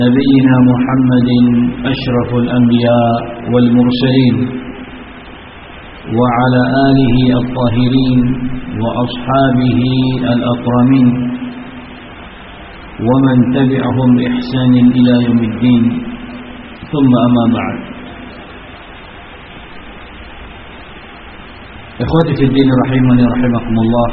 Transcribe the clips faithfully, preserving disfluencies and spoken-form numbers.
نبينا محمد أشرف الأنبياء والمرسلين وعلى آله الطاهرين وأصحابه الأكرمين ومن تبعهم بإحسان إلى يوم الدين ثم أما بعد. إخوتي في الدين رحمني رحمكم الله.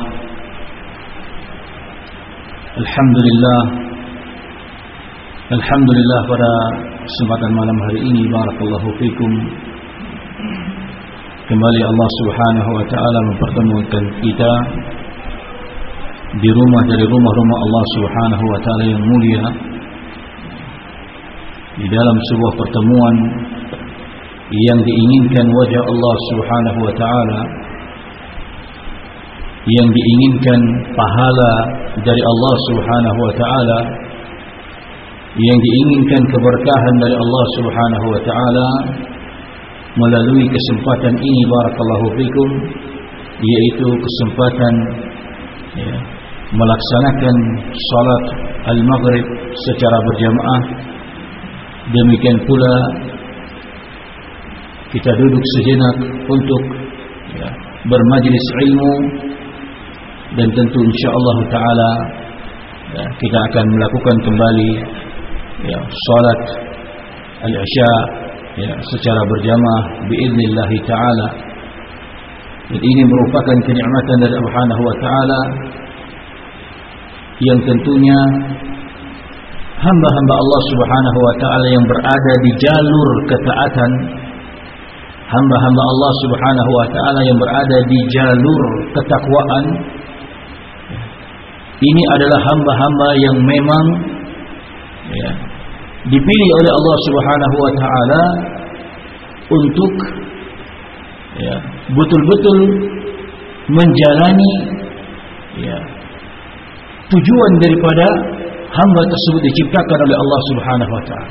Alhamdulillah Alhamdulillah pada kesempatan malam hari ini, barakallahu fikum, kembali Allah Subhanahu wa taala mempertemukan kita di rumah dari rumah-rumah Allah Subhanahu wa taala yang mulia, di dalam sebuah pertemuan yang diinginkan wajah Allah Subhanahu wa taala, yang diinginkan pahala dari Allah Subhanahu wa taala, yang diinginkan keberkahan dari Allah Subhanahu wa taala melalui kesempatan ini, barakallahu fikum, yaitu kesempatan ya, melaksanakan salat al-maghrib secara berjamaah. Demikian pula kita duduk sejenak untuk ya, bermajlis ilmu, dan tentu insyaallah taala ya, kita akan melakukan kembali ya, salat al-isya ya, secara berjamaah biiznillah taala. Dan ini merupakan kenikmatan dari Allah Subhanahu wa taala yang tentunya hamba-hamba Allah Subhanahu wa taala yang berada di jalur ketaatan, hamba-hamba Allah Subhanahu wa taala yang berada di jalur ketakwaan, ini adalah hamba-hamba yang memang ya, dipilih oleh Allah Subhanahu wa taala untuk ya, betul-betul menjalani ya, tujuan daripada hamba tersebut diciptakan oleh Allah Subhanahu wa taala.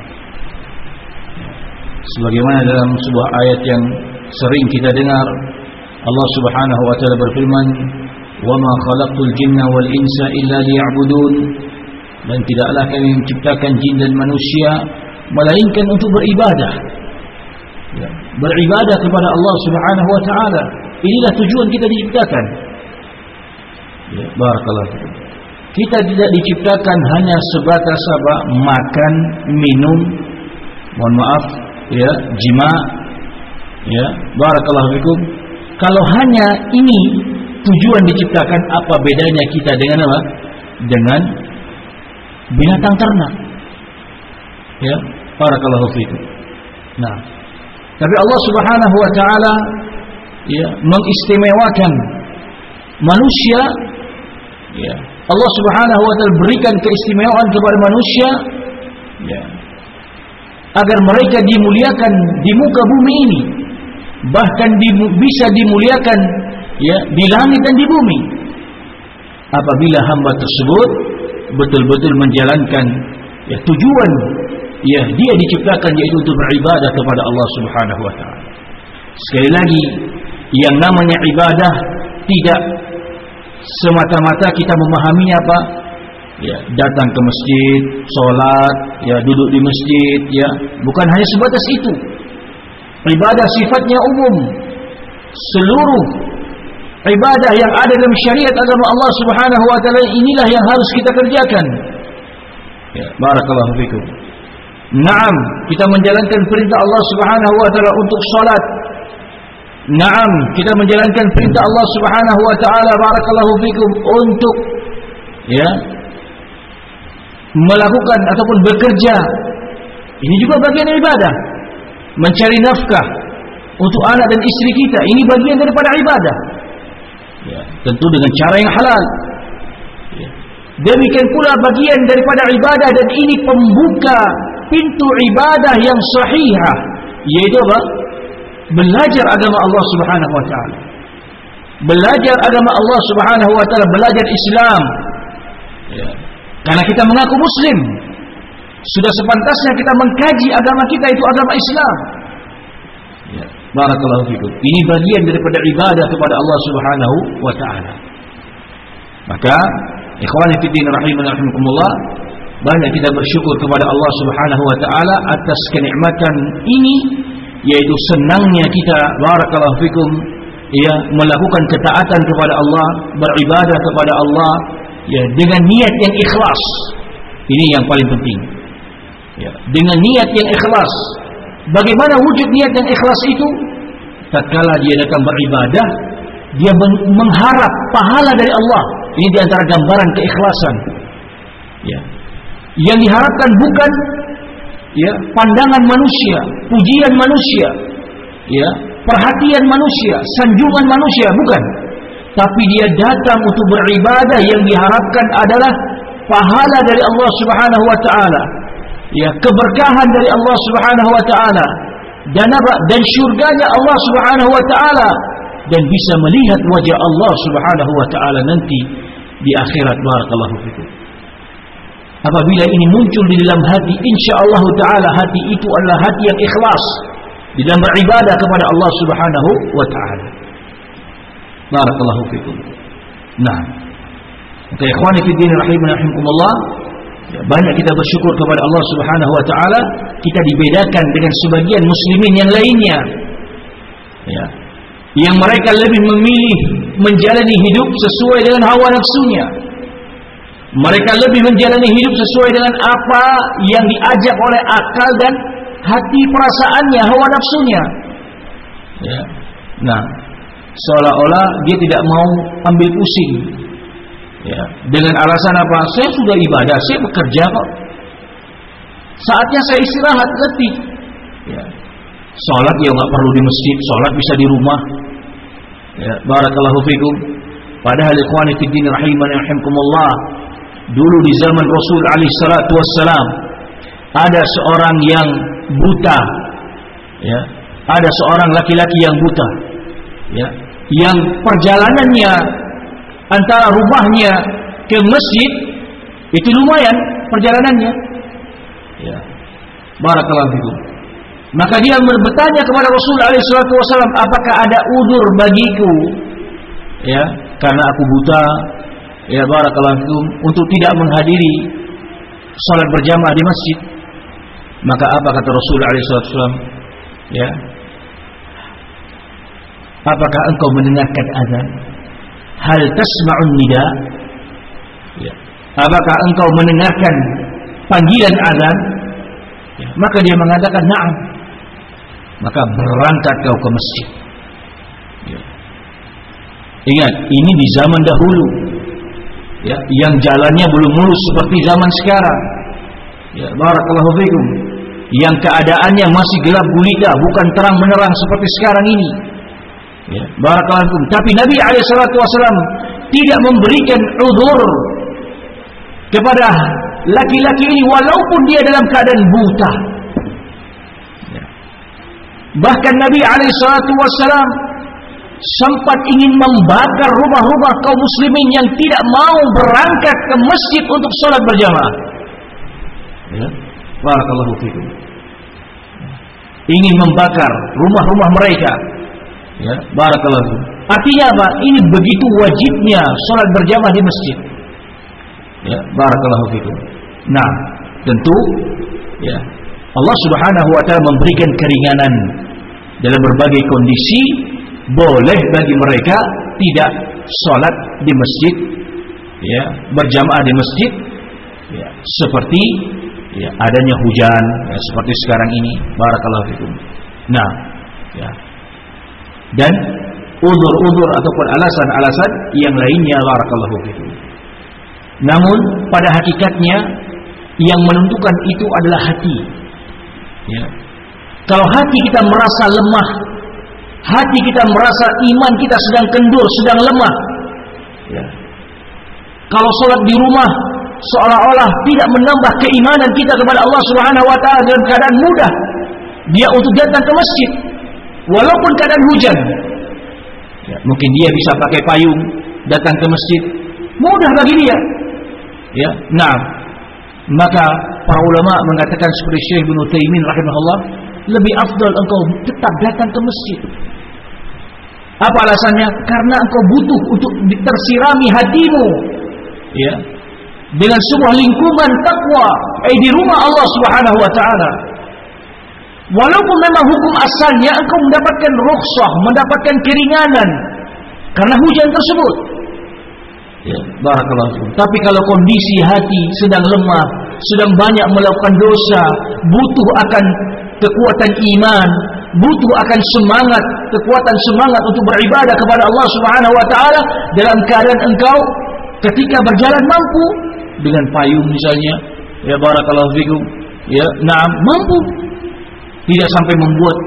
Sebagaimana dalam sebuah ayat yang sering kita dengar, Allah Subhanahu wa taala berfirman, وَمَا خَلَقْتُ الْجِنَّ وَالْإِنسَ إِلَّا لِيَعْبُدُونَ, dan tidaklah kami menciptakan jin dan manusia melainkan untuk beribadah ya, beribadah kepada Allah Subhanahu wa taala. Inilah tujuan kita diciptakan ya, barakallahu fikum. Kita tidak diciptakan hanya sebatas apa? Makan, minum, mohon maaf ya, jima ya, barakallahu fikum. Kalau hanya ini tujuan diciptakan, apa bedanya kita dengan apa? Dengan binatang ternak. Ya, barakallahu fikum. Nah, tapi Allah Subhanahu wa taala ya, mengistimewakan manusia ya. Allah Subhanahu wa taala berikan keistimewaan kepada manusia ya, agar mereka dimuliakan di muka bumi ini, bahkan di, bisa dimuliakan ya, di langit dan di bumi apabila hamba tersebut betul-betul menjalankan ya, tujuan ya, dia diciptakan, yaitu untuk beribadah kepada Allah Subhanahu wa taala. Sekali lagi, yang namanya ibadah tidak semata-mata kita memahaminya apa? Ya, datang ke masjid, salat, ya, duduk di masjid, ya, bukan hanya sebatas itu. Ibadah sifatnya umum. Seluruh ibadah yang ada dalam syariat agama Allah Subhanahu wa taala inilah yang harus kita kerjakan. Ya, barakallahu fikum. Naam, kita menjalankan perintah Allah Subhanahu wa taala untuk salat. Naam, kita menjalankan perintah Allah Subhanahu wa taala, barakallahu fikum, untuk ya, melakukan ataupun bekerja. Ini juga bagian ibadah. Mencari nafkah untuk anak dan istri kita, ini bagian daripada ibadah. Ya, tentu dengan cara yang halal. Ya. Demikian pula bagian daripada ibadah, dan ini pembuka pintu ibadah yang sahihah, yaitu apa? Belajar agama Allah Subhanahu wa taala. Belajar agama Allah Subhanahu wa taala, belajar Islam. Ya. Karena kita mengaku muslim, sudah sepantasnya kita mengkaji agama kita, itu agama Islam. Ya. Barakallahu fikum. Ini bagian daripada ibadah kepada Allah Subhanahu wa taala. Maka ikhwan fillah rahimani rahimakumullah, banyak kita bersyukur kepada Allah Subhanahu wa taala atas kenikmatan ini, yaitu senangnya kita barakallahu fikum ya melakukan ketaatan kepada Allah, beribadah kepada Allah ya dengan niat yang ikhlas. Ini yang paling penting. Ya, dengan niat yang ikhlas. Bagaimana wujud niat yang ikhlas itu? Tatkala dia datang beribadah, dia mengharap pahala dari Allah. Ini di antara gambaran keikhlasan. Ya. Yang diharapkan bukan ya pandangan manusia, pujian manusia, ya, perhatian manusia, sanjungan manusia, bukan. Tapi dia datang untuk beribadah, yang diharapkan adalah pahala dari Allah Subhanahu wa taala. Ya, keberkahan dari Allah Subhanahu wa taala dan apa? Dan syurganya Allah Subhanahu wa taala, dan bisa melihat wajah Allah Subhanahu wa taala nanti di akhirat. Barakallahu fikum. Apabila ini muncul di dalam hati, insyaallah taala hati itu adalah hati yang ikhlas di dalam beribadah kepada Allah Subhanahu wa taala. Barakallahu fikum. Nah, maka ikhwani fi din rahimani rahimakumullah, ya, banyak kita bersyukur kepada Allah Subhanahu wa taala, kita dibedakan dengan sebagian muslimin yang lainnya. Ya, yang mereka lebih memilih menjalani hidup sesuai dengan hawa nafsunya. Mereka lebih menjalani hidup sesuai dengan apa yang diajak oleh akal dan hati perasaannya, hawa nafsunya. Ya. Nah, seolah-olah dia tidak mau ambil pusing. Ya. Dengan alasan apa? Saya sudah ibadah, saya bekerja kok. Saatnya saya istirahat, letih. Ya. Salat ya nggak perlu di masjid, salat bisa di rumah. Ya, barakallahu fikum. Padahal ikhwani fi din rahimani rahimakumullah, dulu di zaman Rasul alaihi salatu wassalam ada seorang yang buta, ya, ada seorang laki-laki yang buta, ya, yang perjalanannya antara rumahnya ke masjid itu lumayan perjalanannya, ya, barakallahu fikum. Maka dia bertanya kepada Rasul alaihi salatu wassalam, apakah ada udzur bagiku, ya, karena aku buta, ya, barakallahu fikum, untuk tidak menghadiri salat berjamaah di masjid. Maka apa kata Rasul alaihi salatu wasallam? Ya. Apakah engkau mendengarkan azan? Hal tasma'un nida? Ya. Apakah engkau mendengarkan panggilan azan? Ya. Maka dia mengatakan na'am. Maka berangkat kau ke masjid. Ya. Ingat, ini di zaman dahulu. Ya, yang jalannya belum mulus seperti zaman sekarang. Ya, barakallahu fikum. Yang keadaannya masih gelap gulita, bukan terang menerang seperti sekarang ini. Ya, barakallahu fikum. Tapi Nabi alaihi salatu wasallam tidak memberikan udzur kepada laki-laki ini walaupun dia dalam keadaan buta. Ya. Bahkan Nabi alaihi salatu wasallam sempat ingin membakar rumah-rumah kaum muslimin yang tidak mau berangkat ke masjid untuk sholat berjamaah. Ya, barakallahu fikum. Ingin membakar rumah-rumah mereka. Ya, barakallahu fikum. Artinya apa? Ini begitu wajibnya sholat berjamaah di masjid. Ya, barakallahu fikum. Nah, tentu ya, Allah Subhanahu wa taala memberikan keringanan dalam berbagai kondisi. Boleh bagi mereka tidak sholat di masjid, ya, berjamaah di masjid, ya, seperti ya, adanya hujan, ya, seperti sekarang ini, barakallahu fikum. Nah, ya, dan udzur-udzur ataupun alasan-alasan yang lainnya, barakallahu fikum. Namun pada hakikatnya yang menentukan itu adalah hati. Ya. Kalau hati kita merasa lemah, hati kita merasa iman kita sedang kendur, sedang lemah, ya. Kalau sholat di rumah seolah-olah tidak menambah keimanan kita kepada Allah Subhanahu wa taala dalam keadaan mudah dia untuk datang ke masjid walaupun keadaan hujan. Ya, mungkin dia bisa pakai payung datang ke masjid, mudah bagi dia. Ya, nah, maka para ulama mengatakan seperti Syekh Ibnu Utsaimin rahimahullah, lebih afdal engkau tetap datang ke masjid. Apa alasannya? Karena engkau butuh untuk tersirami hatimu, ya, dengan sebuah lingkungan takwa, eh di rumah Allah Subhanahu wa taala. Walaupun memang hukum asalnya engkau mendapatkan rukhsah, mendapatkan keringanan karena hujan tersebut. Ya, barakallahu fikum. Tapi kalau kondisi hati sedang lemah, sedang banyak melakukan dosa, butuh akan kekuatan iman, butuh akan semangat, kekuatan semangat untuk beribadah kepada Allah Subhanahu wa taala, dalam keadaan engkau ketika berjalan mampu dengan payung misalnya, ya barakallahu fikum, ya, na'am, mampu. Tidak sampai membuat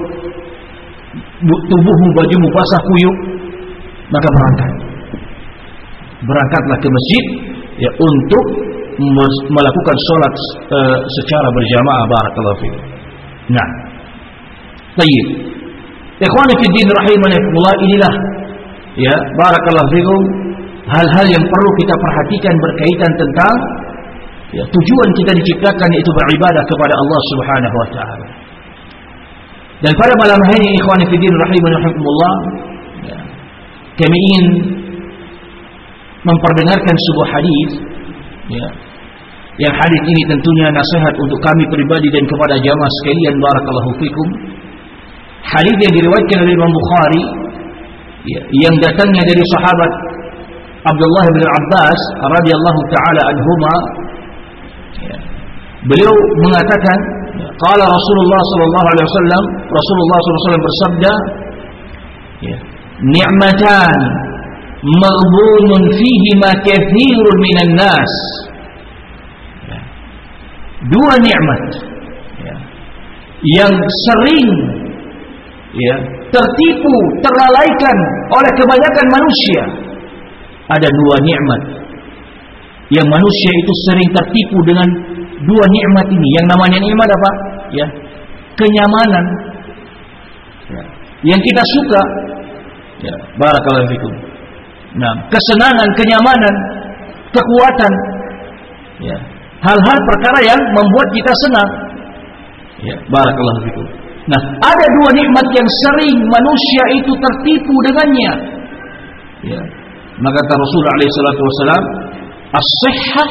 tubuhmu, bajumu basah kuyup, maka berangkat. Berangkatlah ke masjid ya untuk melakukan sholat uh, secara berjamaah, barakallahu fikum. Nah, baik. Ikhwani fi din rahimakumullah, inilah ya barakallahu fikum hal-hal yang perlu kita perhatikan berkaitan tentang ya, tujuan kita diciptakan, yaitu beribadah kepada Allah Subhanahu wa taala. Dan pada malam hari ini ikhwani fi din rahimakumullah, ya, kami ingin memperdengarkan sebuah hadis, ya, yang hadis ini tentunya nasihat untuk kami pribadi dan kepada jamaah sekalian, barakallahu fikum. Hadis yang diriwayatkan oleh Imam Bukhari, ya, yang datangnya dari sahabat Abdullah bin Abbas radhiyallahu taala anhuma, ya, beliau mengatakan, qala Rasulullah sallallahu alaihi wasallam, Rasulullah sallallahu alaihi wasallam bersabda, ya, ni'matan maghbunun fihi ma katsirun minan nas. Ya, dua nikmat, ya, yang sering ya tertipu, terlalaikan oleh kebanyakan manusia. Ada dua nikmat yang manusia itu sering tertipu dengan dua nikmat ini. Yang namanya nikmat apa? Ya, kenyamanan, ya, yang kita suka, ya, barakallahu fikum. Nah, kesenangan, kenyamanan, kekuatan, ya, hal-hal perkara yang membuat kita senang, ya, barakallahu fikum. Nah, ada dua nikmat yang sering manusia itu tertipu dengannya, ya. Maka kata Rasulullah alaihi salatu wasallam, as-sihhah,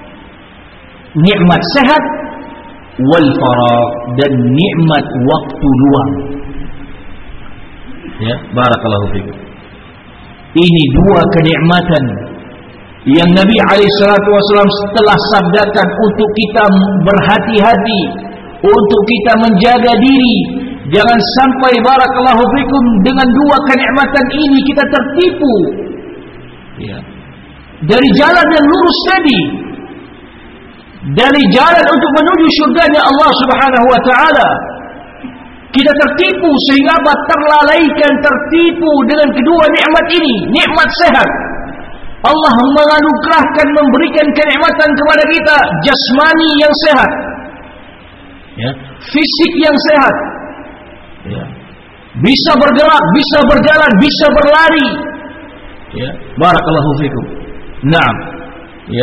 nikmat sehat, wal faragh, dan nikmat waktu luang. Ya, barakallahu fikum. Ini dua kenikmatan yang Nabi alaihi salatu wasallam telah sabdakan untuk kita berhati-hati, untuk kita menjaga diri. Jangan sampai barakallahu fikum dengan dua kenikmatan ini kita tertipu, ya, dari jalan yang lurus tadi, dari jalan untuk menuju surganya Allah Subhanahu wa taala. Kita tertipu sehingga apa? Terlalaikan, tertipu dengan kedua nikmat ini. Nikmat sehat, Allah menganugerahkan, memberikan kenikmatan kepada kita, jasmani yang sehat, ya, fisik yang sehat, ya, bisa bergerak, bisa berjalan, bisa berlari, ya, barakallahu fikum. Naam, ya.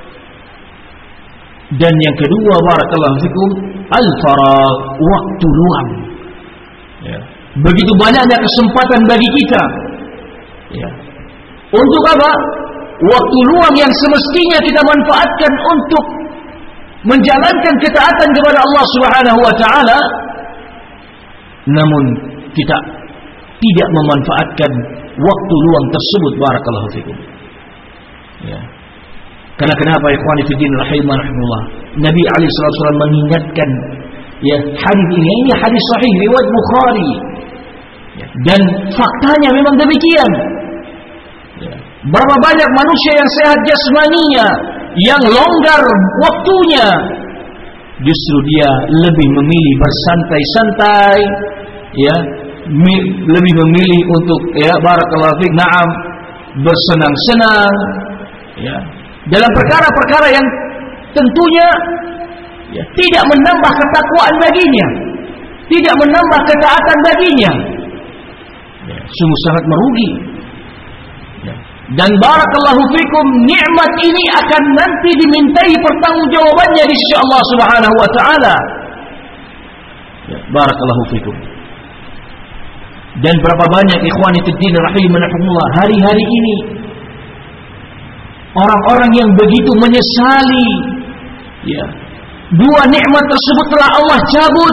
Dan yang kedua, barakallahu fikum, al-faragh, waktu luang. Ya. Begitu banyaknya kesempatan bagi kita, ya, untuk apa? Waktu luang yang semestinya kita manfaatkan untuk menjalankan ketaatan kepada Allah Subhanahu wa taala, namun kita tidak memanfaatkan waktu luang tersebut, barakallahu fikum. Ya. Karena kenapa, ikhwani fi din rahimakumullah? Nabi alaihi salatu wasallam mengingatkan, ya, hadis ini, ini hadis sahih riwayat Bukhari, ya, dan faktanya memang demikian. Ya. Berapa banyak manusia yang sehat jasmaninya, yang longgar waktunya, justru dia lebih memilih bersantai-santai, ya, lebih memilih untuk, ya, barakallahu fik, na'am, bersenang-senang, ya, dalam perkara-perkara yang tentunya, ya, tidak menambah ketakwaan baginya, tidak menambah ketaatan baginya, ya, sungguh sangat merugi. Ya. Dan barakallahu fikum, nikmat ini akan nanti dimintai pertanggungjawabannya di sisi Allah Subhanahu wa taala. Ya, barakallahu fikum. Dan berapa banyak ikhwani fiddin rahimakumullah hari-hari ini orang-orang yang begitu menyesali, ya, dua nikmat tersebut telah Allah cabut,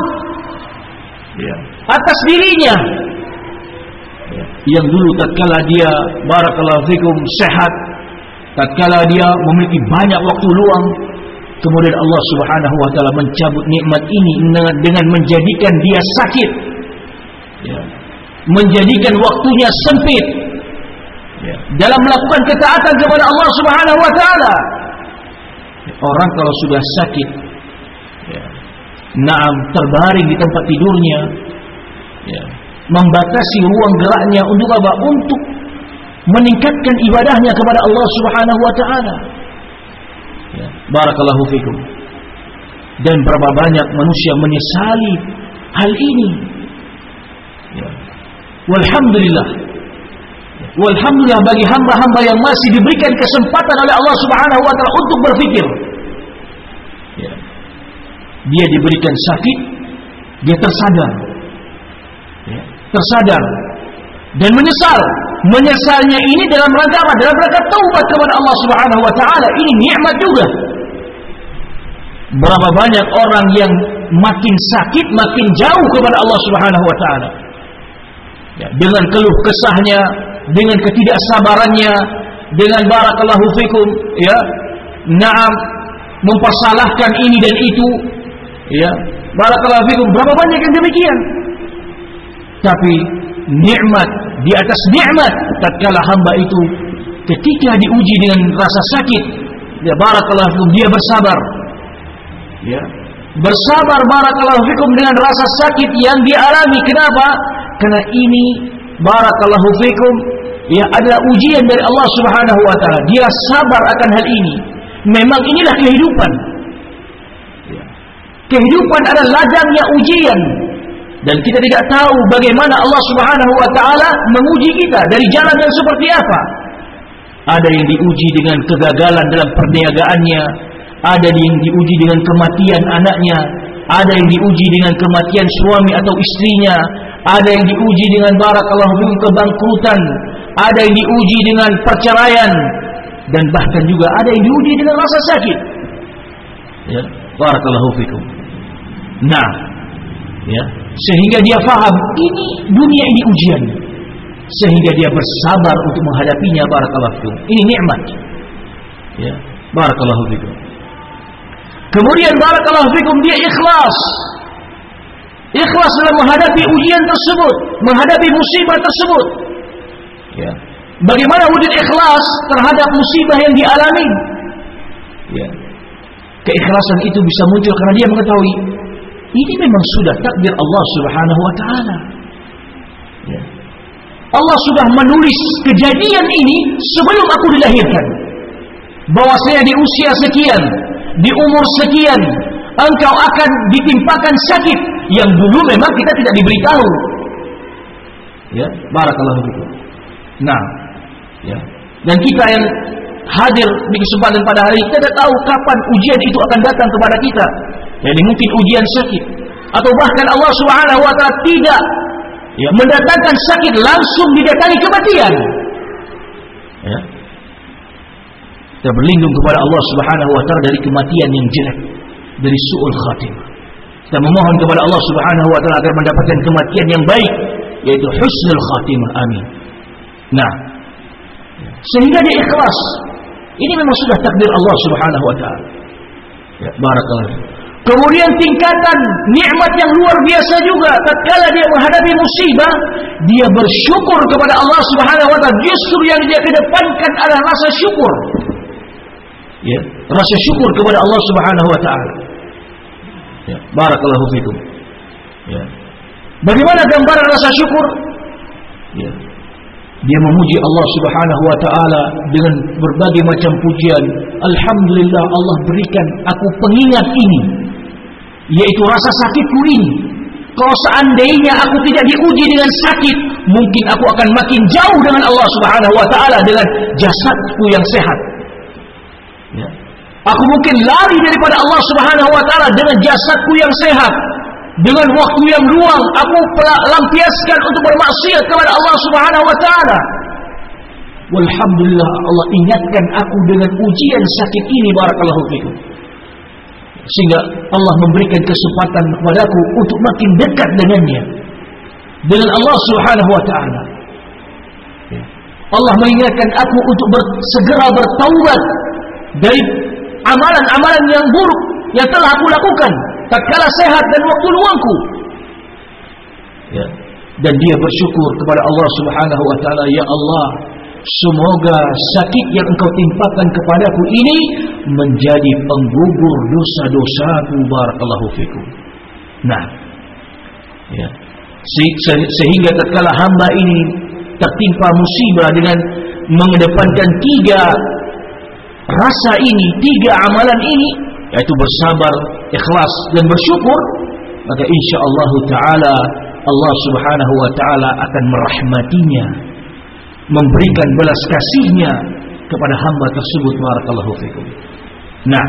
ya, atas dirinya. Ya, yang dulu tatkala dia barakallahu fikum sehat, tatkala dia memiliki banyak waktu luang, kemudian Allah Subhanahu wa taala mencabut nikmat ini dengan menjadikan dia sakit, ya, menjadikan waktunya sempit, ya, dalam melakukan ketaatan kepada Allah Subhanahu wa taala. Orang kalau sudah sakit, ya, naam terbaring di tempat tidurnya, ya, membatasi ruang geraknya untuk apa? Untuk meningkatkan ibadahnya kepada Allah Subhanahu wa taala. Ya, barakallahu fikum. Dan berapa banyak manusia menyesali hal ini. Ya. Walhamdulillah. Walhamdulillah bagi hamba-hamba yang masih diberikan kesempatan oleh Allah Subhanahu wa taala untuk berfikir. Ya. Dia diberikan sakit, dia tersadar. Ya. Tersadar dan menyesal. Menyesalnya ini dalam rangka apa? Dalam rangka taubat kepada Allah Subhanahu wa taala. Ini nikmat juga. Berapa banyak orang yang makin sakit makin jauh kepada Allah Subhanahu wa taala. Ya, dengan keluh kesahnya, dengan ketidaksabarannya, dengan barakallahu fikum, ya, na'am, mempersalahkan ini dan itu, ya, barakallahu fikum. Berapa banyak yang demikian? Tapi nikmat di atas nikmat tatkala hamba itu ketika diuji dengan rasa sakit, ya barakallahu fikum, dia bersabar, ya, bersabar barakallahu fikum dengan rasa sakit yang dialami. Kenapa? Karena ini barakallahu fikum, ya, adalah ujian dari Allah Subhanahu wa taala. Dia sabar akan hal ini. Memang inilah kehidupan, ya. Kehidupan adalah ladangnya ujian. Dan kita tidak tahu bagaimana Allah Subhanahu wa taala menguji kita, dari jalan yang seperti apa. Ada yang diuji dengan kegagalan dalam perniagaannya, ada yang diuji dengan kematian anaknya, ada yang diuji dengan kematian suami atau istrinya, ada yang diuji dengan barakallahu fikum kebangkrutan, ada yang diuji dengan perceraian, dan bahkan juga ada yang diuji dengan rasa sakit. Ya, barakallahu fikum. Nah, ya, sehingga dia faham ini dunia ini ujian, sehingga dia bersabar untuk menghadapinya. Barakallahu fikum. Ini nikmat. Ya, barakallahu fikum. Kemudian barakallahu fikum dia ikhlas. Ikhlas dalam menghadapi ujian tersebut, menghadapi musibah tersebut. Ya. Bagaimana wujud ikhlas terhadap musibah yang dialami? Ya. Keikhlasan itu bisa muncul karena dia mengetahui ini memang sudah takdir Allah Subhanahu wa taala. Ya. Allah sudah menulis kejadian ini sebelum aku dilahirkan. Bahwasanya di usia sekian, di umur sekian, engkau akan ditimpakan sakit yang dulu memang kita tidak diberitahu. Ya, barakallahu fikum. Nah, ya. Dan kita yang hadir di kesempatan pada hari ini tidak tahu kapan ujian itu akan datang kepada kita. Jadi mungkin ujian sakit, atau bahkan Allah Subhanahu wa taala tidak, ya, mendatangkan sakit, langsung didatangi kematian. Ya. Kita berlindung kepada Allah Subhanahu wa taala dari kematian yang jelek, dari su'ul khatimah. Kita memohon kepada Allah Subhanahu wa taala agar mendapatkan kematian yang baik, yaitu husnul khatimah. Amin. Nah, sehingga dia ikhlas. Ini memang sudah takdir Allah Subhanahu wa taala. Ya, barakallahu. Kemudian tingkatan nikmat yang luar biasa juga, tatkala dia menghadapi musibah, dia bersyukur kepada Allah Subhanahu wa taala. Justru yang dia kedepankan adalah rasa syukur. Ya, rasa syukur kepada Allah Subhanahu wa taala. Ya, barakallahu fikum. Ya. Bagaimana gambaran rasa syukur? Ya. Dia memuji Allah Subhanahu wa taala dengan berbagai macam pujian. Alhamdulillah Allah berikan aku pengingat ini, yaitu rasa sakitku ini. Kalau seandainya aku tidak diuji dengan sakit, mungkin aku akan makin jauh dengan Allah Subhanahu wa taala dengan jasadku yang sehat. Ya. Aku mungkin lari daripada Allah Subhanahu wa taala dengan jasadku yang sehat. Dengan waktu yang luang aku lampiaskan untuk bermaksiat kepada Allah Subhanahu wa taala. Walhamdulillah Allah ingatkan aku dengan ujian sakit ini, barakallahu fikum, sehingga Allah memberikan kesempatan kepadaku untuk makin dekat dengannya, dengan Allah Subhanahu wa ta'ala. Allah mengingatkan aku untuk ber, segera bertaubat dari amalan-amalan yang buruk yang telah aku lakukan tatkala sehat dan waktu luangku. Ya. Dan dia bersyukur kepada Allah Subhanahu wa ta'ala, ya Allah, semoga sakit yang engkau timpakan kepadaku ini menjadi penggugur dosa-dosaku, barakallahu fikum. Nah, ya. Se sehingga tatkala hamba ini tertimpa musibah dengan mengedepankan tiga rasa ini, tiga amalan ini, yaitu bersabar, ikhlas, dan bersyukur, maka insyaallah ta'ala Allah Subhanahu wa ta'ala akan merahmatinya, memberikan belas kasihnya kepada hamba tersebut, barakallahu fikum. Nah,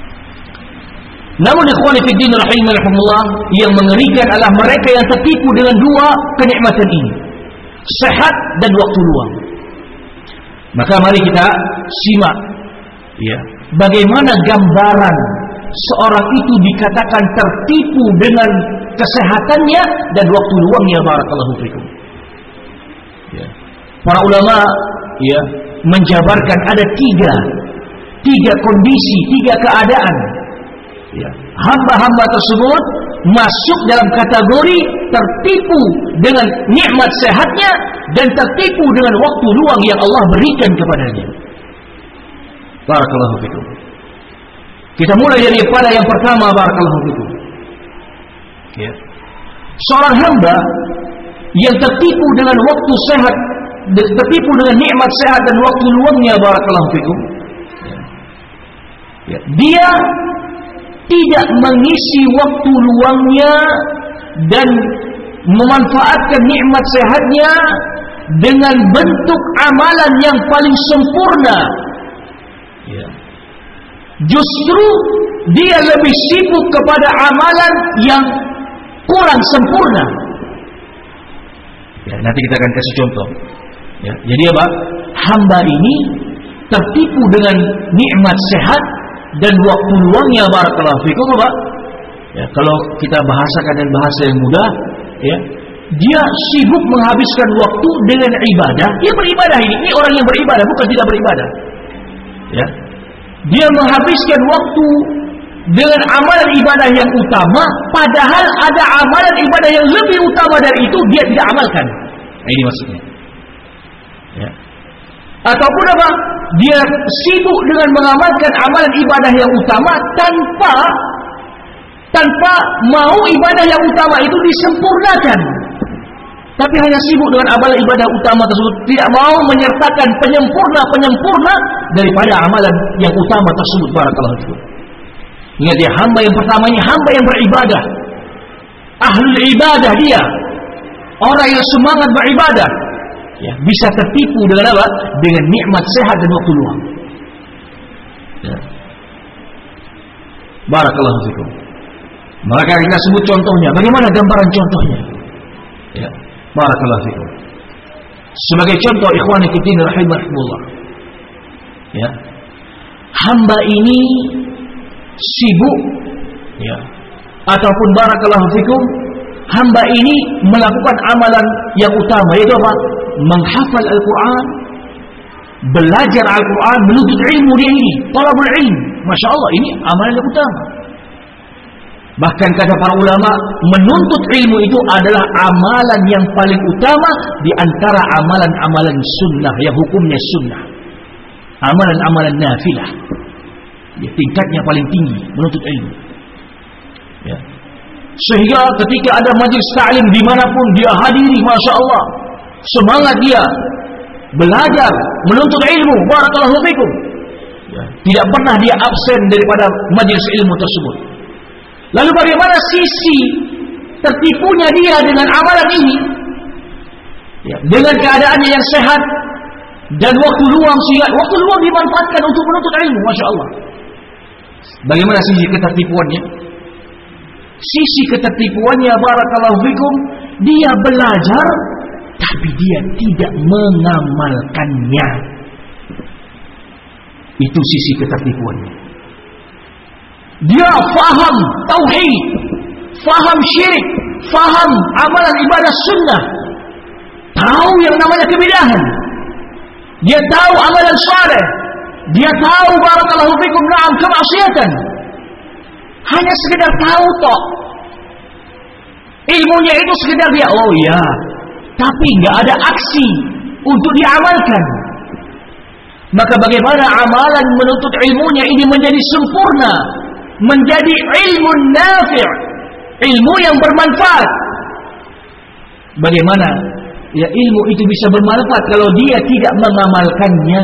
namun ikhwani fi din rahimahumullah, yang mengerikan adalah mereka yang tertipu dengan dua kenikmatan ini, sehat dan waktu luang. Maka mari kita simak, ya, bagaimana gambaran seorang itu dikatakan tertipu dengan kesehatannya dan waktu luangnya, barakallahu fikum. Ya. Para ulama, ya, menjabarkan ada tiga tiga kondisi, tiga keadaan, ya, hamba-hamba tersebut masuk dalam kategori tertipu dengan nikmat sehatnya dan tertipu dengan waktu luang yang Allah berikan kepadanya. Barakallahu fikum. Kita mulai daripada yang pertama, barakallahu fikum. Ya. Seorang hamba yang tertipu dengan waktu sehat, tertipu dengan nikmat sehat dan waktu luangnya, barakallahu fikum. Ya. Ya. Dia tidak mengisi waktu luangnya dan memanfaatkan nikmat sehatnya dengan bentuk amalan yang paling sempurna. Ya. Justru dia lebih sibuk kepada amalan yang kurang sempurna. Ya, nanti kita akan kasih contoh. Ya, jadi apa? Hamba ini tertipu dengan nikmat sehat dan waktu luangnya, barakallahu fikum, apa? Ya, kalau kita bahasakan dengan bahasa yang mudah, ya, dia sibuk menghabiskan waktu dengan ibadah. Dia beribadah ini, ini orang yang beribadah, bukan tidak beribadah. Ya. Dia menghabiskan waktu dengan amalan ibadah yang utama, padahal ada amalan ibadah yang lebih utama dari itu dia tidak amalkan. Nah, ini maksudnya. Ya. Ataupun apa? Dia sibuk dengan mengamalkan amalan ibadah yang utama tanpa tanpa mau ibadah yang utama itu disempurnakan. Tapi hanya sibuk dengan amalan ibadah utama tersebut, tidak mau menyertakan penyempurna-penyempurna daripada amalan yang utama tersebut, barakallahu fikum. Ingat ya, hamba yang pertama ini hamba yang beribadah, ahlul ibadah dia, orang yang semangat beribadah, ya, bisa tertipu dengan apa? Dengan nikmat sehat dan waktu luang. Ya. Barakallahu fikum. Maka kita sebut contohnya. Bagaimana gambaran contohnya? Ya. Barakallahu fikum. Sebagai contoh, ikhwani fillah rahimahumullah. Ya. Hamba ini sibuk, ya, ataupun barakallahu fikum, hamba ini melakukan amalan yang utama, yaitu apa? Menghafal Al-Quran, belajar Al-Quran, menuntut ilmu dia ini, talabul ilm. Masya Allah, ini amalan yang utama. Bahkan kata para ulama, menuntut ilmu itu adalah amalan yang paling utama di antara amalan-amalan sunnah, yang hukumnya sunnah. Amalan-amalan nafilah, ya, tingkatnya paling tinggi, menuntut ilmu. Ya. Sehingga ketika ada majlis ta'lim dimanapun dia hadiri, Masya Allah, semangat dia belajar, menuntut ilmu, barakallahu fikum. Ya. Tidak pernah dia absen daripada majlis ilmu tersebut. Lalu bagaimana sisi tertipunya dia dengan amalan ini? Ya. Dengan keadaannya yang sehat dan waktu luang, sehingga waktu luang dimanfaatkan untuk menuntut ilmu, Masya Allah. Bagaimana sisi ketertipuannya? Sisi ketertipuannya, barakallahu fikum, dia belajar, tapi tapi dia tidak mengamalkannya. Itu sisi ketertipuannya. Dia faham tauhid, faham syirik, faham amalan ibadah sunnah, tahu yang namanya kebidahan, dia tahu amalan saleh, dia tahu barakallahu fikum na'am kemaksiatan. Hanya sekedar tahu tok. Ilmunya itu sekedar dia, oh ya, tapi nggak ada aksi untuk diamalkan. Maka bagaimana amalan menuntut ilmunya ini menjadi sempurna, menjadi ilmu nafi', ilmu yang bermanfaat? Bagaimana ya ilmu itu bisa bermanfaat kalau dia tidak mengamalkannya?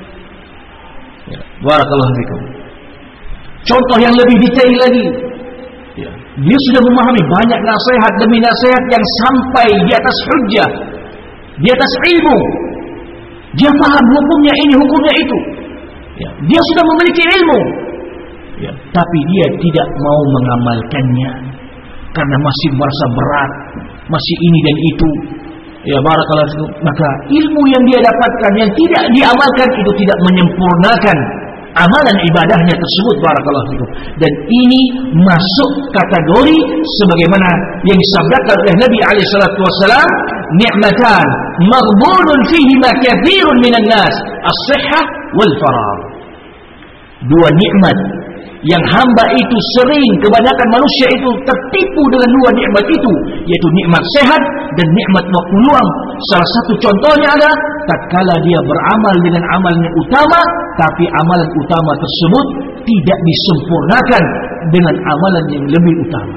Ya, barakallahu fikum. Contoh yang lebih detail lagi, ya, dia sudah memahami banyak nasihat demi nasihat yang sampai di atas hujjah, di atas ilmu. Dia paham hukumnya ini, hukumnya itu. Ya, dia sudah memiliki ilmu, ya, tapi dia tidak mau mengamalkannya karena masih merasa berat, masih ini dan itu. Ya, barakallahu fikum. Maka ilmu yang dia dapatkan yang tidak diamalkan itu tidak menyempurnakan amalan ibadahnya tersebut, barakallahu fikum. Dan ini masuk kategori sebagaimana yang disabdakan oleh Nabi alaihi salatu wasalam, ni'matan maghbunun fihi ma katsirun minan nas, as-sihhah wal faragh. Dua nikmat yang hamba itu sering, kebanyakan manusia itu tertipu dengan dua nikmat itu, yaitu nikmat sehat dan nikmat waktu luang. Salah satu contohnya adalah tatkala dia beramal dengan amalan yang utama, tapi amalan utama tersebut tidak disempurnakan dengan amalan yang lebih utama.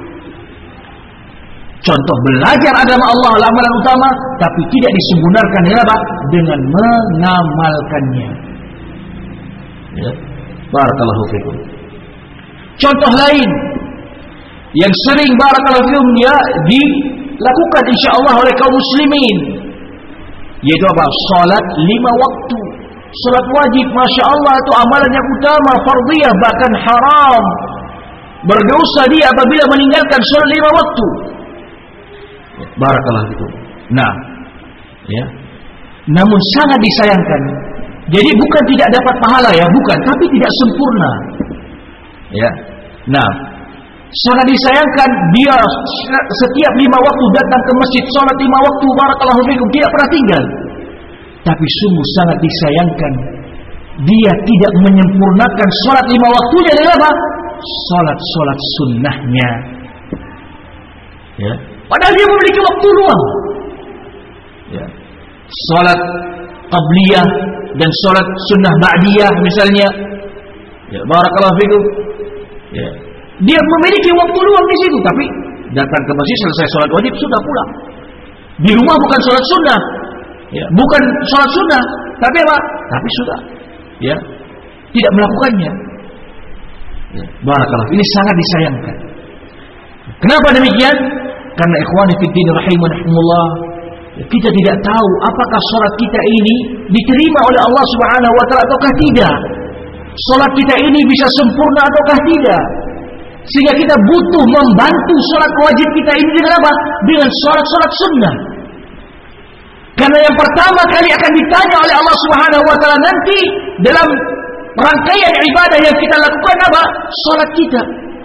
Contoh belajar agama Allah amalan utama, tapi tidak disempurnakan dengan apa? Dengan mengamalkannya. Ya, barakallahu fikum. Contoh lain yang sering barakallahu fikum ya dilakukan insyaallah oleh kaum muslimin, yaitu apa? Salat lima waktu. Salat wajib, masya Allah, itu amalan yang utama, fardiyah, bahkan haram. Berdosa dia apabila meninggalkan salat lima waktu. Barakallahu fikum. Nah, ya. Namun sangat disayangkan. Jadi bukan tidak dapat pahala ya, bukan, tapi tidak sempurna. Ya. Nah, sangat disayangkan dia setiap lima waktu datang ke masjid, salat lima waktu, barakallahu fikum, tidak pernah tinggal. Tapi sungguh sangat disayangkan dia tidak menyempurnakan salat lima waktunya dengan apa? Salat-salat sunnahnya. Ya. Padahal dia memiliki waktu luang. Ya. Salat qabliyah dan salat sunnah ba'diyah misalnya. Ya, barakallahu fikum. Ya. Dia memiliki waktu luang di situ, tapi datang ke masjid selesai salat wajib sudah pulang. Di rumah bukan salat sunnah. Ya, bukan salat sunnah, tapi apa? Tapi sudah. Ya. Tidak melakukannya. Ya, barakallahu. Ini sangat disayangkan. Kenapa demikian? Karena ikhwani fi din rahimanahumullah, kita tidak tahu apakah salat kita ini diterima oleh Allah Subhanahu wa taala ataukah tidak. Salat kita ini bisa sempurna ataukah tidak. Sehingga kita butuh membantu salat wajib kita ini dengan apa? Dengan salat-salat sunnah. Karena yang pertama kali akan ditanya oleh Allah Subhanahu wa taala nanti dalam rangkaian ibadah yang kita lakukan apa? Salat kita.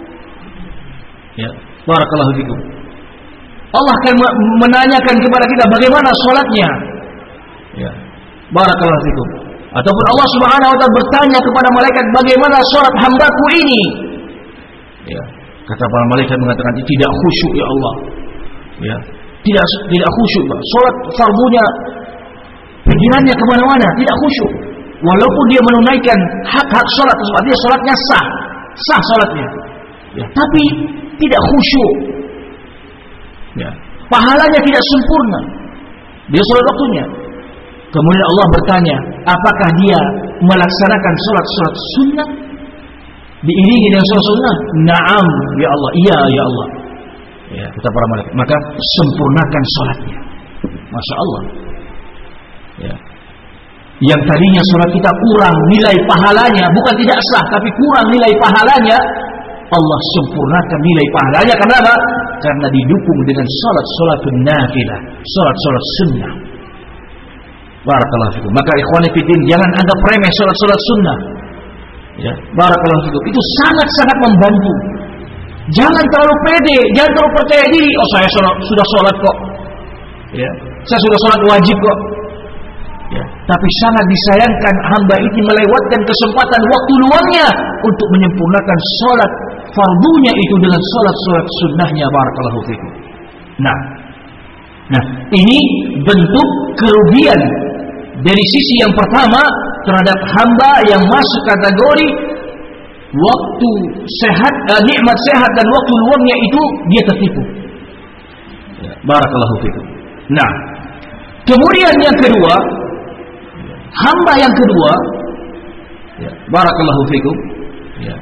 Ya, barakallahu fikum. Allah akan menanyakan kepada kita bagaimana salatnya. Ya, barakallahu fikum. Ataupun Allah Subhanahu wa taala bertanya kepada malaikat, bagaimana salat hambaku ini? Ya, kata para malaikat mengatakan tidak khusyuk ya Allah. Ya, tidak tidak khusyuk. Salat fardunya pikirannya kemana-mana, tidak khusyuk. Walaupun dia menunaikan hak-hak salat tersebut, dia salatnya sah, sah salatnya. Ya, tapi tidak khusyuk. Ya, pahalanya tidak sempurna. Dia salat waktunya. Kemudian Allah bertanya, apakah dia melaksanakan salat-salat sunnah? Diiringi dengan salat sunnah? Naam ya Allah, iya ya Allah. Ya, kata para malaikat, maka sempurnakan salatnya. Masya Allah. Ya. Yang tadinya salat kita kurang nilai pahalanya, bukan tidak sah, tapi kurang nilai pahalanya, Allah sempurnakan nilai pahalanya. Karena apa? Karena didukung dengan salat-salatun nafilah, salat-salat sunnah. Barakallahu fikum. Maka ikhwani fillah, jangan anggap remeh salat-salat sunnah. Ya, barakallahu fikum. Itu sangat-sangat membantu. Jangan terlalu pede, jangan terlalu percaya diri. Oh, saya sholat, sudah sholat kok. Ya, saya sudah sholat wajib kok. Ya, tapi sangat disayangkan hamba ini melewatkan kesempatan waktu luangnya untuk menyempurnakan sholat fardunya itu dengan sholat-sholat sunnahnya. Barakallahu fikum. Nah, nah ini bentuk kerugian dari sisi yang pertama terhadap hamba yang masuk kategori waktu sehat, eh, nikmat sehat dan waktu luangnya itu dia tertipu. Ya, barakallahu fikum. Nah, kemudian yang kedua, hamba yang kedua, ya, barakallahu fikum. Ya.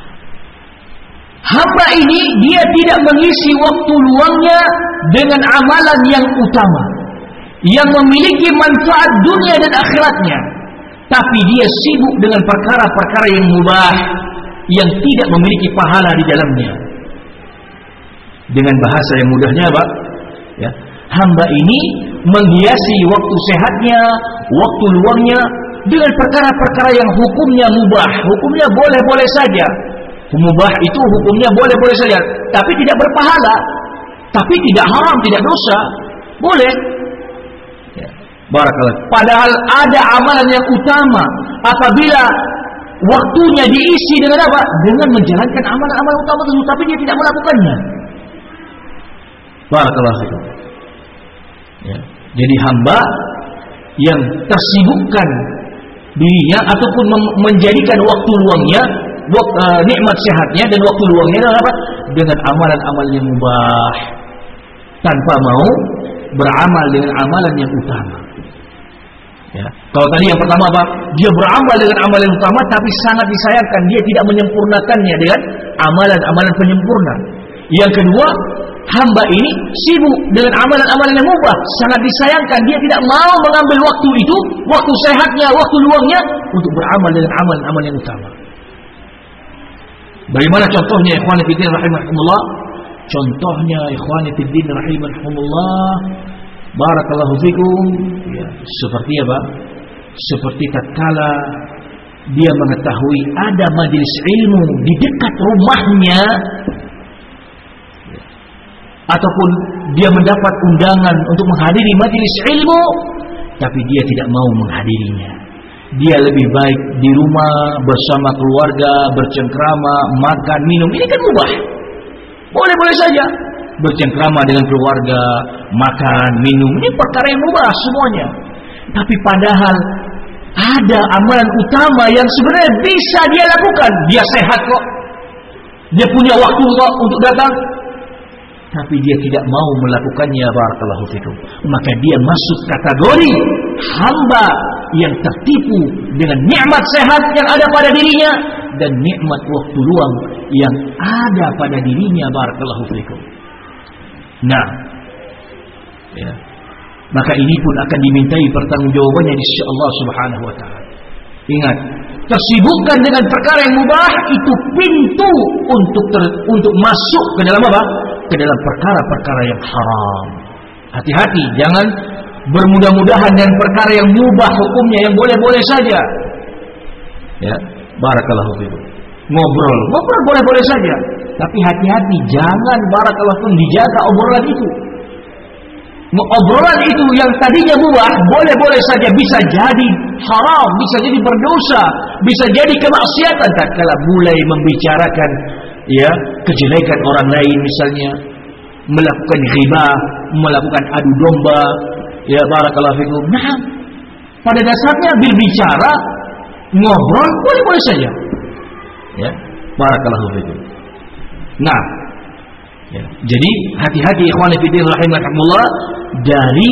Hamba ini dia tidak mengisi waktu luangnya dengan amalan yang utama, yang memiliki manfaat dunia dan akhiratnya, tapi dia sibuk dengan perkara-perkara yang mubah, yang tidak memiliki pahala di dalamnya. Dengan bahasa yang mudahnya, Pak, ya, hamba ini menghiasi waktu sehatnya, waktu luangnya dengan perkara-perkara yang hukumnya mubah, hukumnya boleh-boleh saja. Mubah itu hukumnya boleh-boleh saja, tapi tidak berpahala, tapi tidak haram, tidak dosa, boleh. Ya, barakallah. Padahal ada amalan yang utama apabila waktunya diisi dengan apa? Dengan menjalankan amalan-amalan utama tersebut, tapi dia tidak melakukannya. Barakallah. Ya. Jadi hamba yang tersibukkan dirinya ataupun menjadikan waktu luangnya, waktu, uh, nikmat sehatnya dan waktu luangnya adalah apa? Dengan amalan-amalan yang mubah, tanpa mau beramal dengan amalan yang utama. Ya. Kalau tadi yang pertama apa? Dia beramal dengan amalan yang utama, tapi sangat disayangkan dia tidak menyempurnakannya dengan amalan-amalan penyempurna. Yang kedua, hamba ini sibuk dengan amalan-amalan yang mubah, sangat disayangkan dia tidak mau mengambil waktu itu, waktu sehatnya, waktu luangnya untuk beramal dengan amalan-amalan yang utama. Bagaimana contohnya ikhwani fiddin rahimahumullah? Contohnya ikhwani fiddin rahimahumullah, barakallahu fikum, ya, seperti apa? Seperti tatkala dia mengetahui ada majelis ilmu di dekat rumahnya, ataupun dia mendapat undangan untuk menghadiri majelis ilmu, tapi dia tidak mau menghadirinya. Dia lebih baik di rumah bersama keluarga, bercengkrama, makan, minum. Ini kan mubah, boleh-boleh saja bercengkrama dengan keluarga, makan, minum. Ini perkara yang mubah semuanya. Tapi padahal ada amalan utama yang sebenarnya bisa dia lakukan. Dia sehat kok, dia punya waktu kok untuk datang, tapi dia tidak mau melakukannya. Barakallahu fikum. Maka dia masuk kategori hamba yang tertipu dengan nikmat sehat yang ada pada dirinya dan nikmat waktu luang yang ada pada dirinya. Barakallahu fikum. Nah, ya, maka ini pun akan dimintai pertanggungjawabannya di sisi Allah Subhanahu wa taala. Ingat, tersibukkan dengan perkara yang mubah itu pintu untuk ter, untuk masuk ke dalam apa? Ke dalam perkara-perkara yang haram. Hati-hati, jangan bermudah-mudahan dengan perkara yang mubah hukumnya, yang boleh-boleh saja. Ya, barakallahu fikum. Ngobrol, ngobrol boleh-boleh saja, tapi hati-hati, jangan barakallahu fikum dijaga obrolan itu. Obrolan itu yang tadinya mubah, boleh-boleh saja bisa jadi haram, bisa jadi berdosa, bisa jadi kemaksiatan tatkala mulai membicarakan, ya, kejelekan orang lain misalnya, melakukan riba, melakukan adu domba, ya, barakallahu fikum. Nah, pada dasarnya berbicara, ngobrol boleh-boleh saja, ya, barakallahu fikum. Nah, ya, jadi hati-hati ikhwani fillah rahimakumullah dari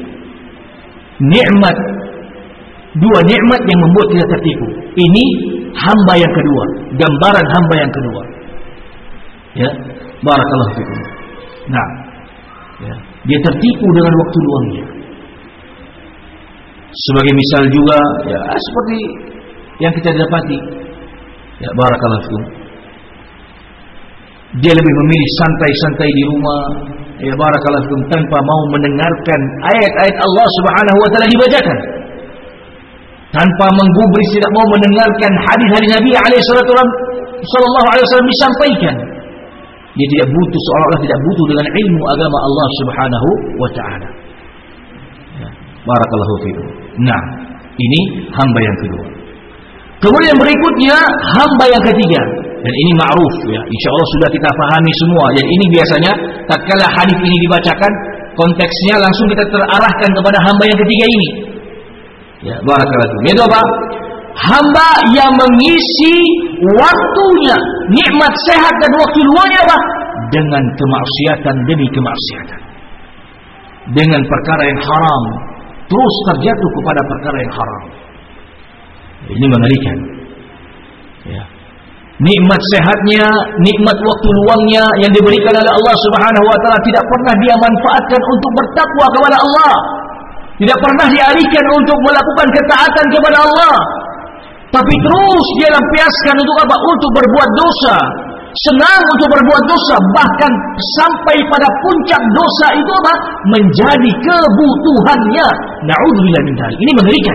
nikmat, dua nikmat yang membuat kita tertipu. Ini hamba yang kedua, gambaran hamba yang kedua. Ya, barakallahu fikum. Nah, ya, dia tertipu dengan waktu luangnya. Sebagai misal juga, ya, seperti yang kita dapati, ya, barakallahu fikum. Dia lebih memilih santai-santai di rumah, ya, barakallahu fikum, tanpa mau mendengarkan ayat-ayat Allah Subhanahu wa taala dibacakan. tanpa menggubris, tidak mau mendengarkan hadis-hadis Nabi alaihi sallallahu alaihi wasallam disampaikan. Dia tidak butuh, seolah-olah tidak butuh dengan ilmu agama Allah Subhanahu wa taala. Ya, barakallahu fikum. Nah, ini hamba yang kedua. Kemudian berikutnya hamba yang ketiga, dan ini ma'ruf ya, insyaallah sudah kita pahami semua. Dan ini biasanya tatkala hadis ini dibacakan, konteksnya langsung kita terarahkan kepada hamba yang ketiga ini. Ya, barakallahu. Itu apa? Hamba yang mengisi waktunya, nikmat sehat dan waktu luangnya apa? Dengan kemaksiatan demi kemaksiatan. Dengan perkara yang haram, terus terjatuh kepada perkara yang haram. Ini mengerikan. Ya. Nikmat sehatnya, nikmat waktu luangnya yang diberikan oleh Allah Subhanahu wa taala tidak pernah dia manfaatkan untuk bertakwa kepada Allah. Tidak pernah dialihkan untuk melakukan ketaatan kepada Allah. Tapi terus dia lampiaskan untuk apa? Untuk berbuat dosa. Senang untuk berbuat dosa, bahkan sampai pada puncak dosa itu apa? Menjadi kebutuhannya. Na'udzubillah min dzalik. Ini mengerikan.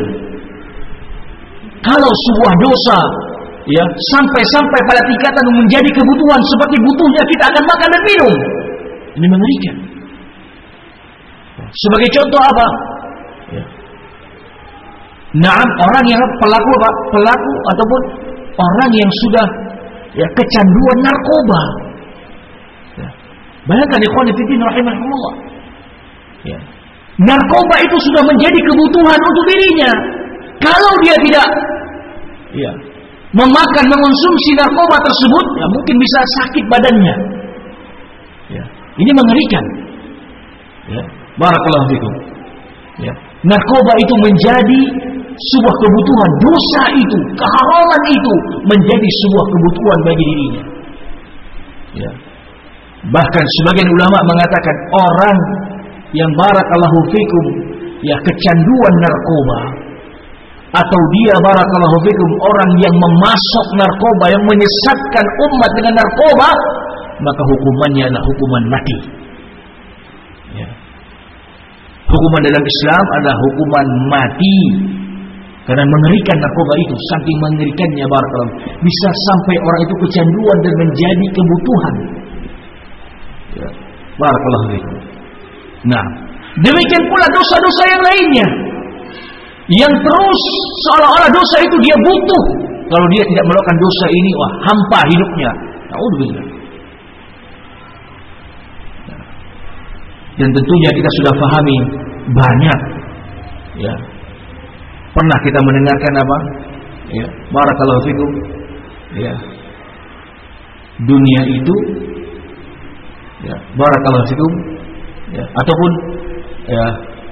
Kalau sebuah dosa ya sampai-sampai pada tingkatan menjadi kebutuhan seperti butuhnya kita akan makan dan minum, ini mengerikan. Sebagai contoh apa? Ya. Naam, orang yang pelaku apa? Pelaku ataupun orang yang sudah ya kecanduan narkoba. Ya. Bayangkan ikhwan fillah rahimahumullah. Ya. Narkoba itu sudah menjadi kebutuhan untuk dirinya. Kalau dia tidak ya memakan, mengonsumsi narkoba tersebut, ya mungkin bisa sakit badannya. Ya. Ini mengerikan. Ya. Barakallahu fikum. Ya. Narkoba itu menjadi sebuah kebutuhan, dosa itu, keharaman itu menjadi sebuah kebutuhan bagi dirinya. Ya. Bahkan sebagian ulama mengatakan orang yang barakallahu fikum ya kecanduan narkoba, atau dia barakallahu fikum orang yang memasok narkoba, yang menyesatkan umat dengan narkoba, maka hukumannya adalah hukuman mati. Ya. Hukuman dalam Islam adalah hukuman mati. Karena mengerikan narkoba itu, saking mengerikannya barakallahu, bisa sampai orang itu kecanduan dan menjadi kebutuhan. Ya. Barakallahu fikum. Nah, demikian pula dosa-dosa yang lainnya, yang terus seolah-olah dosa itu dia butuh. Kalau dia tidak melakukan dosa ini, wah hampa hidupnya. Na'udzubillah. Dan tentunya kita sudah pahami banyak. Ya. Pernah kita mendengarkan apa? Ya, barakallahu fikum. Ya. Dunia itu ya, barakallahu fikum. Ya, ataupun ya,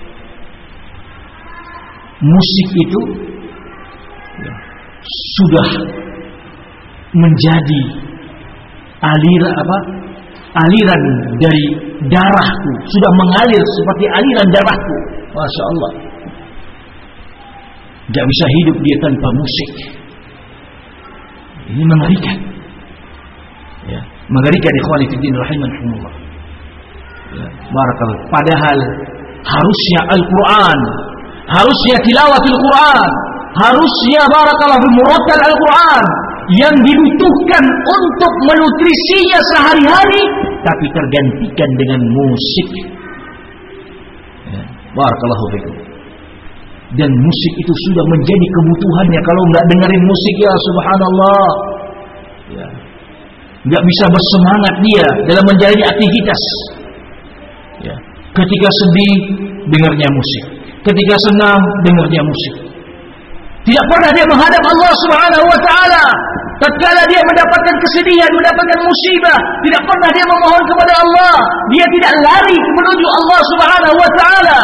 musik itu ya, sudah menjadi aliran apa? Aliran dari darahku, sudah mengalir seperti aliran darahku. Masya Allah. Tidak bisa hidup dia tanpa musik. Ini mengerikan. Ya, mengerikan ikhwani fillah rahimahumullah. Ya, barakallah. Padahal harusnya Al-Quran, harusnya tilawatul Quran, harusnya barakallahu murattal Al-Quran yang dibutuhkan untuk menutrisinya sehari-hari, tapi tergantikan dengan musik. Ya, barakallahu fikum. Dan musik itu sudah menjadi kebutuhannya. Kalau nggak dengerin musik, ya subhanallah, ya, nggak bisa bersemangat dia dalam menjalani aktivitas. Ya, ketika sedih dengarnya musik, ketika senang dengarnya musik. Tidak pernah dia menghadap Allah Subhanahu wa taala. Tatkala dia mendapatkan kesedihan, mendapatkan musibah, tidak pernah dia memohon kepada Allah. Dia tidak lari menuju Allah Subhanahu wa taala.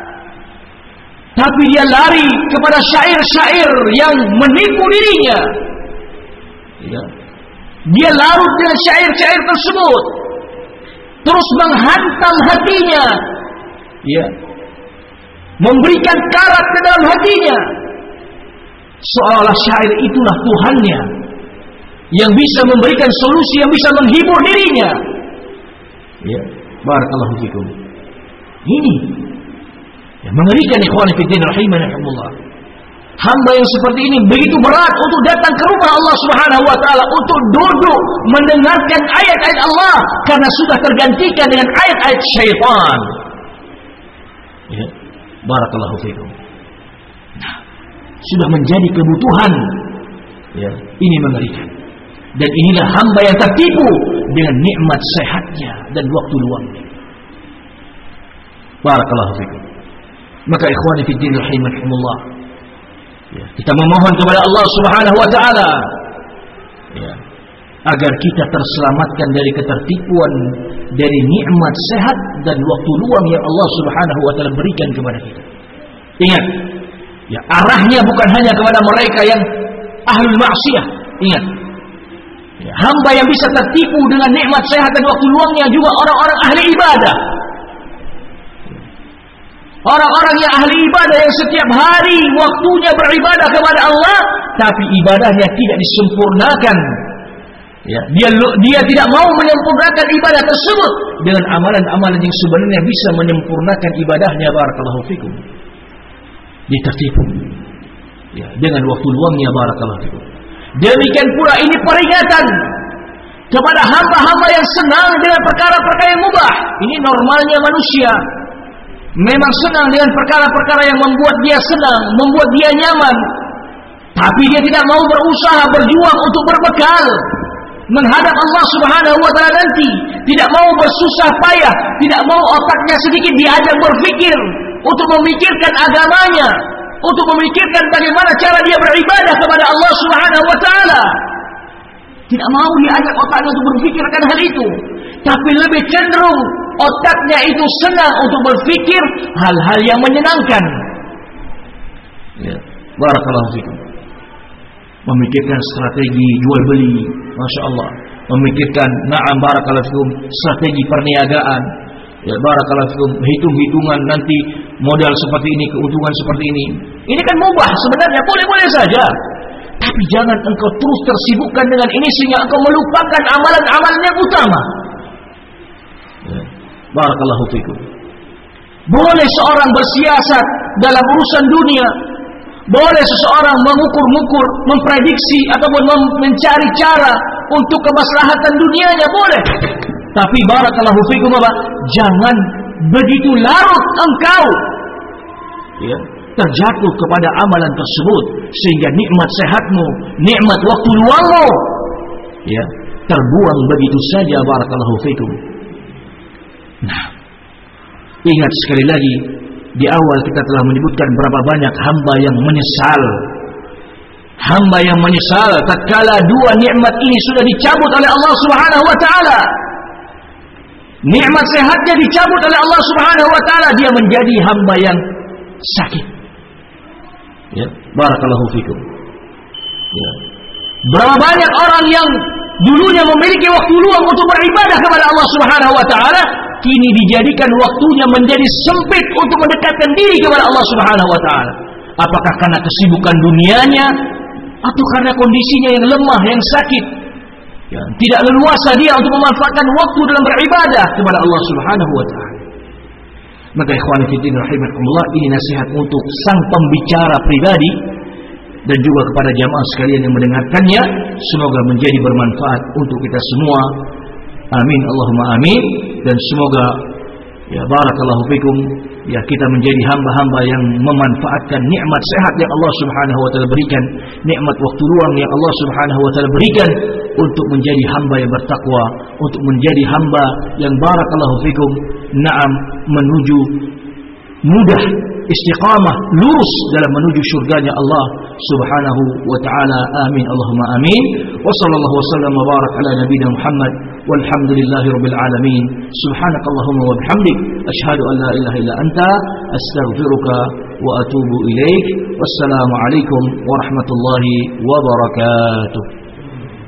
Tapi dia lari kepada syair-syair yang menipu dirinya. Ya. Dia larut dengan syair-syair tersebut, terus menghantam hatinya, ya, memberikan karat ke dalam hatinya, seolah syair itulah Tuhannya, yang bisa memberikan solusi, yang bisa menghibur dirinya. Ya, barakallahu fikum. Ini yang mengerikan ikhwan fillah rahimahumullah. Hamba yang seperti ini begitu berat untuk datang ke rumah Allah Subhanahu wa taala, untuk duduk mendengarkan ayat-ayat Allah, karena sudah tergantikan dengan ayat-ayat syaitan. Ya, barakallahu fikum. Nah, sudah menjadi kebutuhan. Ya, ini mengerikan. Dan inilah hamba yang tertipu dengan nikmat sehatnya dan waktu luangnya. Barakallahu fikum. Maka ikhwani fi din rahimakumullah, ya, kita memohon kepada Allah Subhanahu wa taala, ya, agar kita terselamatkan dari ketertipuan dari nikmat sehat dan waktu luang yang Allah Subhanahu wa taala berikan kepada kita. Ingat, ya, arahnya bukan hanya kepada mereka yang ahlul maksiyah. Ingat, ya, hamba yang bisa tertipu dengan nikmat sehat dan waktu luangnya juga orang-orang ahli ibadah. Orang-orang yang ahli ibadah yang setiap hari waktunya beribadah kepada Allah, tapi ibadahnya tidak disempurnakan. Ya, dia dia tidak mau menyempurnakan ibadah tersebut dengan amalan-amalan yang sebenarnya bisa menyempurnakan ibadahnya. Barakallahu fikum. Dia tertipu, ya, dengan waktu luangnya. Barakallahu fikum. Demikian pula ini peringatan kepada hamba-hamba yang senang dengan perkara-perkara yang mubah. Ini normalnya manusia. Memang senang dengan perkara-perkara yang membuat dia senang, membuat dia nyaman. Tapi dia tidak mau berusaha, berjuang untuk berbekal menghadap Allah Subhanahu wa taala nanti. Tidak mau bersusah payah, tidak mau otaknya sedikit diajak berpikir untuk memikirkan agamanya, untuk memikirkan bagaimana cara dia beribadah kepada Allah Subhanahu wa taala. Tidak mau diajak otaknya untuk berpikirkan hal itu, tapi lebih cenderung otaknya itu senang untuk berpikir hal-hal yang menyenangkan. Ya, barakallahu fikum. Memikirkan strategi jual beli, masya Allah. Memikirkan, na'am barakallahu fikum, strategi perniagaan. Ya, barakallahu fikum, hitung-hitungan nanti modal seperti ini, keuntungan seperti ini. Ini kan mubah sebenarnya, boleh-boleh saja. Tapi jangan engkau terus tersibukkan dengan ini sehingga engkau melupakan amalan-amalan yang utama. Ya, barakallahu fikum. Boleh seorang bersiasat dalam urusan dunia, boleh seseorang mengukur-ngukur, memprediksi ataupun mencari cara untuk kemaslahatan dunianya, boleh. Tapi barakallahu fikum apa? Jangan begitu larut engkau, ya, terjatuh kepada amalan tersebut sehingga nikmat sehatmu, nikmat waktu luangmu, ya, terbuang begitu saja. Barakallahu fikum. Nah, ingat sekali lagi, di awal kita telah menyebutkan berapa banyak hamba yang menyesal. Hamba yang menyesal tatkala dua nikmat ini sudah dicabut oleh Allah Subhanahu wa taala. Nikmat sehatnya dicabut oleh Allah Subhanahu wa taala, dia menjadi hamba yang sakit. Ya, barakallahu fikum. Ya. Berapa banyak orang yang dulunya memiliki waktu luang untuk beribadah kepada Allah Subhanahu wa taala, kini dijadikan waktunya menjadi sempit untuk mendekatkan diri kepada Allah Subhanahu wa taala. Apakah karena kesibukan dunianya atau karena kondisinya yang lemah, yang sakit? Ya, tidak leluasa dia untuk memanfaatkan waktu dalam beribadah kepada Allah Subhanahu wa taala. Maka ikhwan fillah rahimakumullah, ini nasihat untuk sang pembicara pribadi dan juga kepada jamaah sekalian yang mendengarkannya. Semoga menjadi bermanfaat untuk kita semua. Amin Allahumma amin. Dan semoga, ya, barakallahu fikum, ya, kita menjadi hamba-hamba yang memanfaatkan nikmat sehat yang Allah Subhanahu wa taala berikan, nikmat waktu luang yang Allah Subhanahu wa taala berikan, untuk menjadi hamba yang bertakwa, untuk menjadi hamba yang barakallahu fikum, na'am, menuju mudah, istiqamah, lurus dalam menuju surganya Allah Subhanahu wa taala. Amin Allahumma amin. Wa sallallahu wasallam wa barak ala nabiyina Muhammad walhamdulillahi rabbil alamin. Subhanakallahumma wa bihamdik asyhadu an la ilaha illa anta astaghfiruka wa atubu ilaik. Wassalamu alaikum warahmatullahi wabarakatuh.